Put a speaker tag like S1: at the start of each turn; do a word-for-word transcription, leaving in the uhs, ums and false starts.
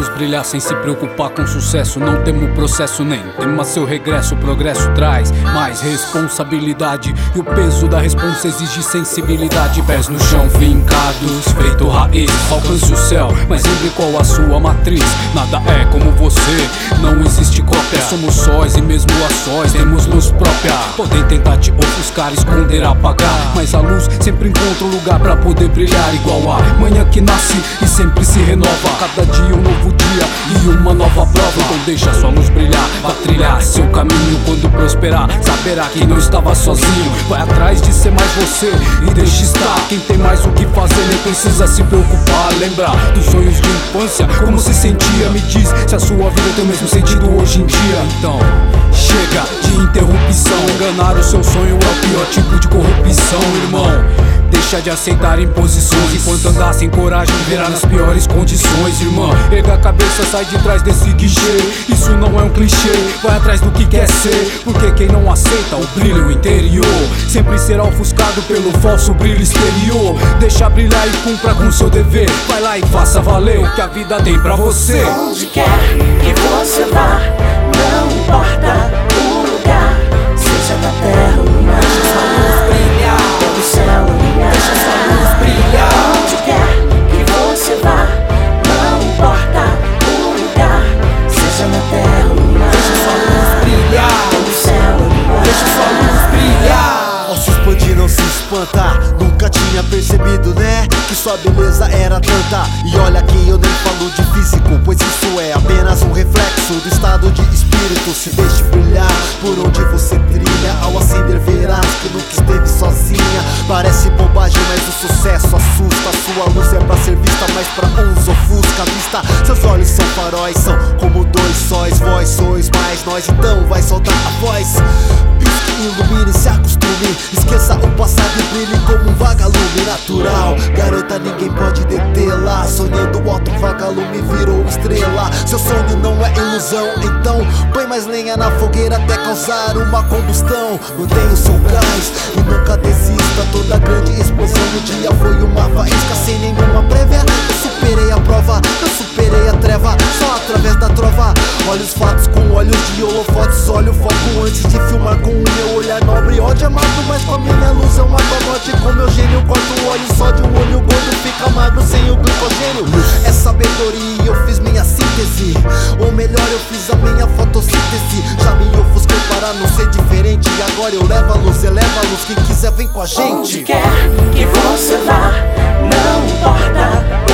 S1: luz brilhar sem se preocupar com sucesso. Não temo o processo nem tema seu regresso. O progresso traz mais responsabilidade e o peso da responsa exige sensibilidade. Pés no chão fincados, feito raiz. Alcance o céu, mas lembre qual a sua matriz. Nada é como você, não existe cópia. Somos sóis e mesmo a sós temos luz própria. Podem tentar te ofuscar, esconder, apagar, mas a luz sempre encontra um lugar pra poder brilhar. Igual a manhã que nasce e sempre se renova. Cada dia um novo dia e uma nova prova. Então deixa sua luz brilhar, vá trilhar seu caminho. Quando prosperar, saberá que não estava sozinho. Vai atrás de ser mais você e deixa estar. Quem tem mais o que fazer nem precisa se preocupar. Lembrar dos sonhos de infância, como se sentia. Me diz se a sua vida tem o mesmo sentido hoje em dia. Então chega de interrupção. Enganar o seu sonho é o pior tipo de corrupção, irmão. Deixa de aceitar imposições. Enquanto andar sem coragem, verá nas piores condições, irmão. Erga a cabeça, sai de trás desse guichê. Isso não é um clichê, vai atrás do que quer ser. Porque quem não aceita o brilho interior sempre será ofuscado pelo falso brilho exterior. Deixa brilhar e cumpra com seu dever. Vai lá e faça valer o que a vida tem pra você.
S2: Onde quer que você vá, não importa o lugar, seja na terra ou no mar, deixa sua luz brilhar. Do céu ou no mar, deixa sua luz brilhar. Onde quer que você vá, não importa o lugar, seja na terra ou no mar, deixa sua luz brilhar. Do céu ou no mar, deixa sua luz brilhar.
S3: Ao se expandir não se espanta, nunca tinha percebido, né, que sua beleza era tanta. E olha que eu nem falo de físico, pois isso é apenas um reflexo do estado de espírito. Se deixe brilhar por onde você trilha, ao acender verás que nunca esteve sozinha. Parece bobagem, mas o sucesso assusta. Sua luz é pra ser vista, mas pra uns ofusca a vista. Seus olhos são faróis, são como dois sóis. Vós sois mais nós, então vai soltar a voz. Pisque, ilumine, se acostume, esqueça o passado e brilhe como um vagalume natural. Garota, ninguém pode detê-la. Sonhando alto, vagalume virou estrela. Seu sonho não é ilusão, então põe mais lenha na fogueira até causar uma combustão. Mantenha o seu gás e nunca desista. Toda grande explosão no dia foi uma faísca sem nenhuma prévia. Eu superei a prova, eu superei a treva, só através da trova. Olha os fatos com olhos de holofotes. Olha o foco antes de filmar com o meu olhar nobre. Ódio amado, mas com a minha luz eu mato a morte. Com meu gênio corto o óleo só de um olho gordo fica magro sem o glicogênio. É sabedoria, eu fiz minha síntese, ou melhor eu fiz a minha fotossíntese. Já me ofusquei para não ser diferente, agora eu levo a luz, eleva a luz. Quem quiser vem com a gente.
S2: Onde quer que você vá, não importa